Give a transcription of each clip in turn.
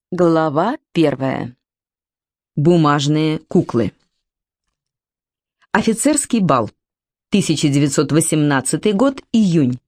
Глава 1. Бумажные куклы. Офицерский бал. 1918 год, июнь.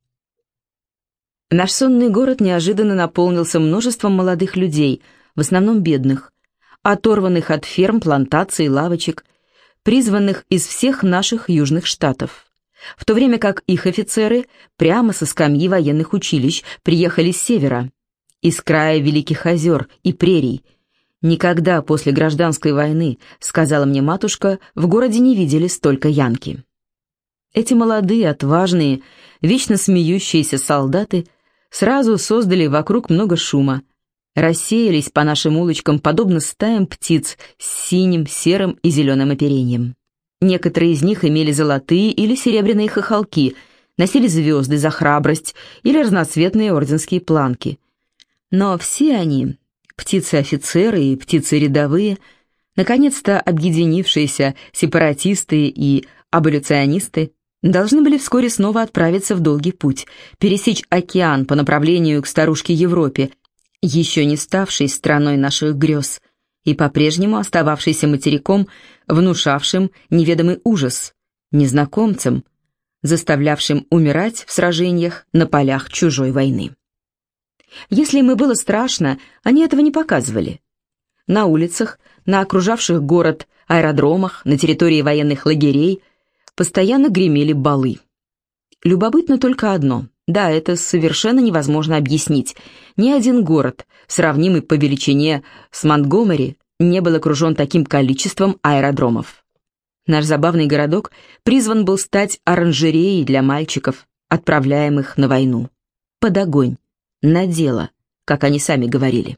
Наш сонный город неожиданно наполнился множеством молодых людей, в основном бедных, оторванных от ферм, плантаций, лавочек, призванных из всех наших южных штатов. В то время как их офицеры прямо со скамьи военных училищ приехали с севера, из края Великих озер и прерий. Никогда после гражданской войны, сказала мне матушка, в городе не видели столько янки. Эти молодые, отважные, вечно смеющиеся солдаты сразу создали вокруг много шума, рассеялись по нашим улочкам подобно стаям птиц с синим, серым и зеленым оперением. Некоторые из них имели золотые или серебряные хохолки, носили звезды за храбрость или разноцветные орденские планки. Но все они, птицы-офицеры и птицы-рядовые, наконец-то объединившиеся сепаратисты и аболиционисты, должны были вскоре снова отправиться в долгий путь, пересечь океан по направлению к старушке Европе, еще не ставшей страной наших грез, и по-прежнему остававшейся материком, внушавшим неведомый ужас, незнакомцам, заставлявшим умирать в сражениях на полях чужой войны. Если им и было страшно, они этого не показывали. На улицах, на окружавших город аэродромах, на территории военных лагерей постоянно гремели балы. Любопытно только одно. Да, это совершенно невозможно объяснить. Ни один город, сравнимый по величине с Монтгомери, не был окружен таким количеством аэродромов. Наш забавный городок призван был стать оранжереей для мальчиков, отправляемых на войну. Под огонь. На дело, как они сами говорили.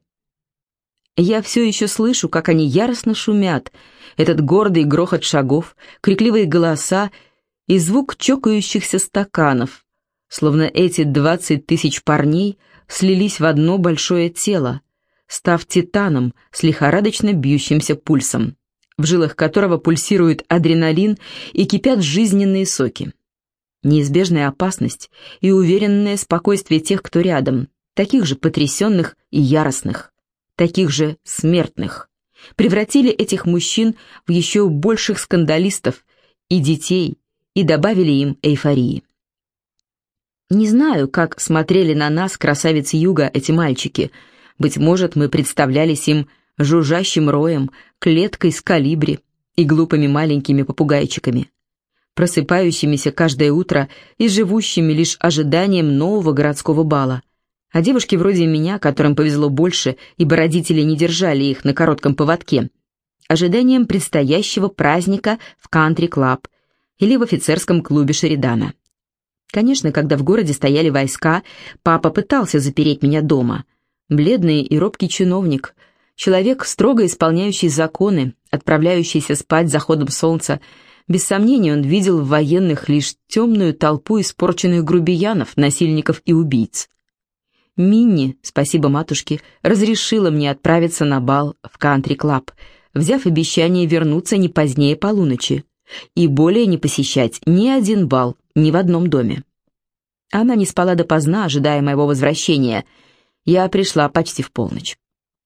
Я все еще слышу, как они яростно шумят, этот гордый грохот шагов, крикливые голоса и звук чокающихся стаканов, словно эти 20 тысяч парней слились в одно большое тело, став титаном с лихорадочно бьющимся пульсом, в жилах которого пульсирует адреналин и кипят жизненные соки. Неизбежная опасность и уверенное спокойствие тех, кто рядом, таких же потрясенных и яростных, таких же смертных, превратили этих мужчин в еще больших скандалистов и детей и добавили им эйфории. Не знаю, как смотрели на нас, красавицы юга, эти мальчики. Быть может, мы представлялись им жужжащим роем, клеткой с колибри и глупыми маленькими попугайчиками, просыпающимися каждое утро и живущими лишь ожиданием нового городского бала. А девушки вроде меня, которым повезло больше, ибо родители не держали их на коротком поводке, ожиданием предстоящего праздника в кантри-клаб или в офицерском клубе Шеридана. Конечно, когда в городе стояли войска, папа пытался запереть меня дома. Бледный и робкий чиновник, человек, строго исполняющий законы, отправляющийся спать с заходом солнца. Без сомнения, он видел в военных лишь темную толпу испорченных грубиянов, насильников и убийц. Минни, спасибо матушке, разрешила мне отправиться на бал в кантри-клаб, взяв обещание вернуться не позднее полуночи и более не посещать ни один бал ни в одном доме. Она не спала допоздна, ожидая моего возвращения. Я пришла почти в полночь.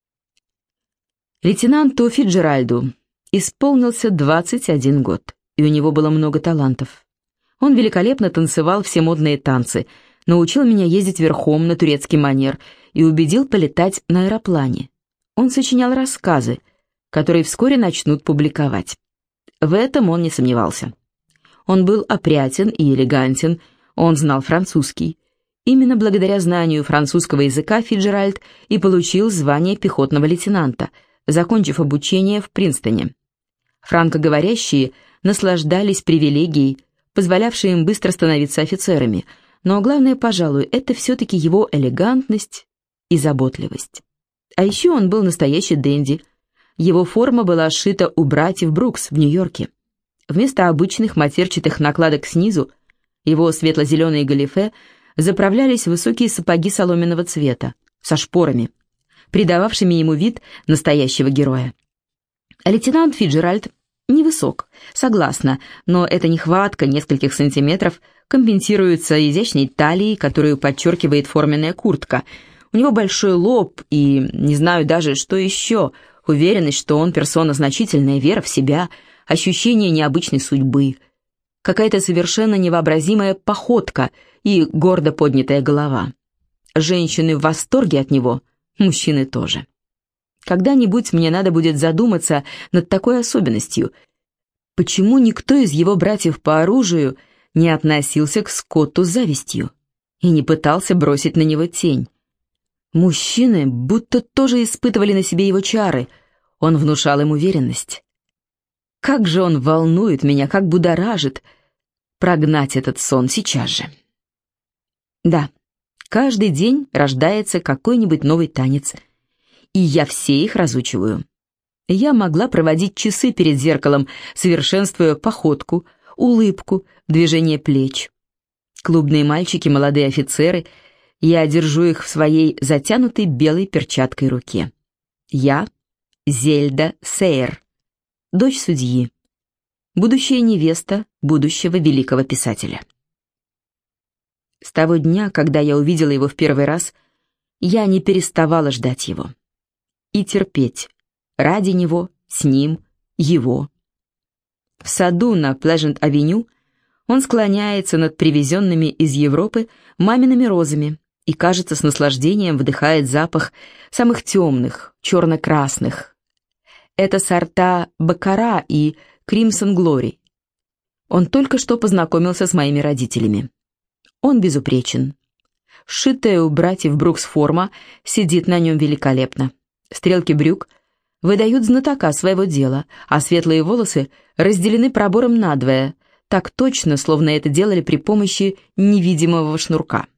Лейтенанту Фицджеральду исполнился 21 год. И у него было много талантов. Он великолепно танцевал все модные танцы, научил меня ездить верхом на турецкий манер и убедил полетать на аэроплане. Он сочинял рассказы, которые вскоре начнут публиковать. В этом он не сомневался. Он был опрятен и элегантен, он знал французский. Именно благодаря знанию французского языка Фицджеральд и получил звание пехотного лейтенанта, закончив обучение в Принстоне. Франкоговорящие наслаждались привилегией, позволявшей им быстро становиться офицерами, но главное, пожалуй, это все-таки его элегантность и заботливость. А еще он был настоящий денди. Его форма была сшита у братьев Брукс в Нью-Йорке. Вместо обычных матерчатых накладок снизу его светло-зеленые галифе заправлялись в высокие сапоги соломенного цвета, со шпорами, придававшими ему вид настоящего героя. А лейтенант Фицджеральд невысок, согласна, но эта нехватка нескольких сантиметров компенсируется изящной талией, которую подчеркивает форменная куртка, У него большой лоб и, не знаю даже, что еще, уверенность, что он персона значительная, вера в себя, ощущение необычной судьбы, какая-то совершенно невообразимая походка и гордо поднятая голова. Женщины в восторге от него, мужчины тоже. Когда-нибудь мне надо будет задуматься над такой особенностью. Почему никто из его братьев по оружию не относился к Скотту с завистью и не пытался бросить на него тень? Мужчины будто тоже испытывали на себе его чары, он внушал им уверенность. Как же он волнует меня, как будоражит. Прогнать этот сон сейчас же. Да, каждый день рождается какой-нибудь новый танец, и я все их разучиваю. Я могла проводить часы перед зеркалом, совершенствуя походку, улыбку, движение плеч. Клубные мальчики, молодые офицеры, я держу их в своей затянутой белой перчаткой руке. Я Зельда Сейер, дочь судьи, будущая невеста будущего великого писателя. С того дня, когда я увидела его в первый раз, я не переставала ждать его. И терпеть. Ради него, с ним, его. В саду на Плежент-авеню он склоняется над привезенными из Европы мамиными розами и, кажется, с наслаждением вдыхает запах самых темных, черно-красных. Это сорта Баккара и Кримсон Глори. Он только что познакомился с моими родителями. Он безупречен. Сшитая у братьев Брукс форма сидит на нем великолепно. Стрелки брюк выдают знатока своего дела, а светлые волосы разделены пробором надвое, так точно, словно это делали при помощи невидимого шнурка.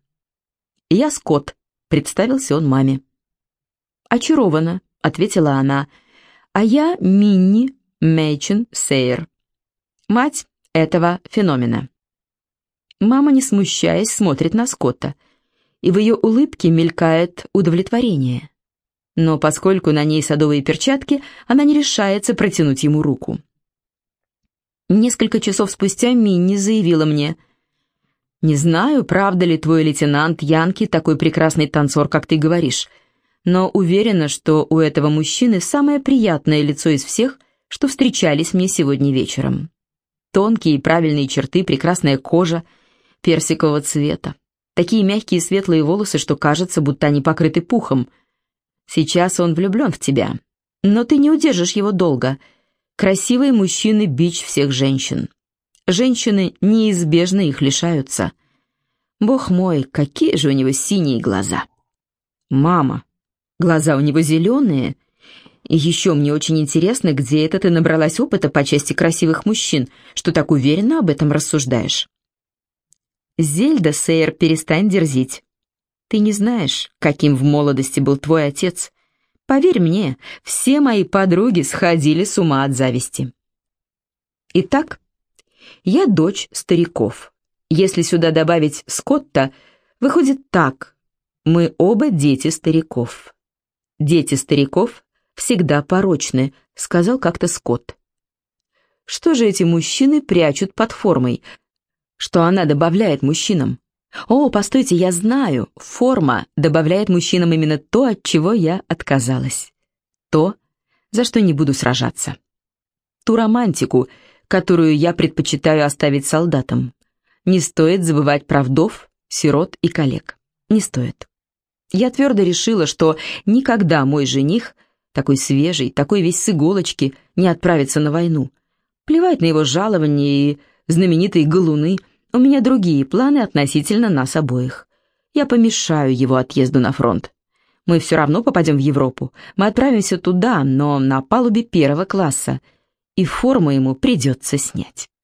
«Я Скотт», — представился он маме. «Очарована», — ответила она, — «а я Минни Мэйчен Сейер, мать этого феномена». Мама, не смущаясь, смотрит на Скотта, и в ее улыбке мелькает удовлетворение. Но поскольку на ней садовые перчатки, она не решается протянуть ему руку. Несколько часов спустя Минни заявила мне: «Не знаю, правда ли твой лейтенант Янки такой прекрасный танцор, как ты говоришь, но уверена, что у этого мужчины самое приятное лицо из всех, что встречались мне сегодня вечером. Тонкие и правильные черты, прекрасная кожа, персикового цвета, такие мягкие светлые волосы, что кажется, будто они покрыты пухом. Сейчас он влюблен в тебя, но ты не удержишь его долго. Красивые мужчины — бич всех женщин. Женщины неизбежно их лишаются. Бог мой, какие же у него синие глаза!» «Мама, глаза у него зеленые. И еще мне очень интересно, где это ты набралась опыта по части красивых мужчин, что так уверенно об этом рассуждаешь?» «Зельда, Сейер, перестань дерзить. Ты не знаешь, каким в молодости был твой отец. Поверь мне, все мои подруги сходили с ума от зависти. Итак, я дочь стариков. Если сюда добавить Скотта, выходит так: мы оба дети стариков. Дети стариков всегда порочны», — сказал как-то Скотт. «Что же эти мужчины прячут под формой? Что она добавляет мужчинам? О, постойте, я знаю, форма добавляет мужчинам именно то, от чего я отказалась. То, за что не буду сражаться. Ту романтику, которую я предпочитаю оставить солдатам. Не стоит забывать про вдов, сирот и коллег. Не стоит. Я твердо решила, что никогда мой жених, такой свежий, такой весь с иголочки, не отправится на войну. Плевать на его жалование и знаменитые галуны. У меня другие планы относительно нас обоих. Я помешаю его отъезду на фронт. Мы все равно попадем в Европу. Мы отправимся туда, но на палубе первого класса. И форму ему придется снять.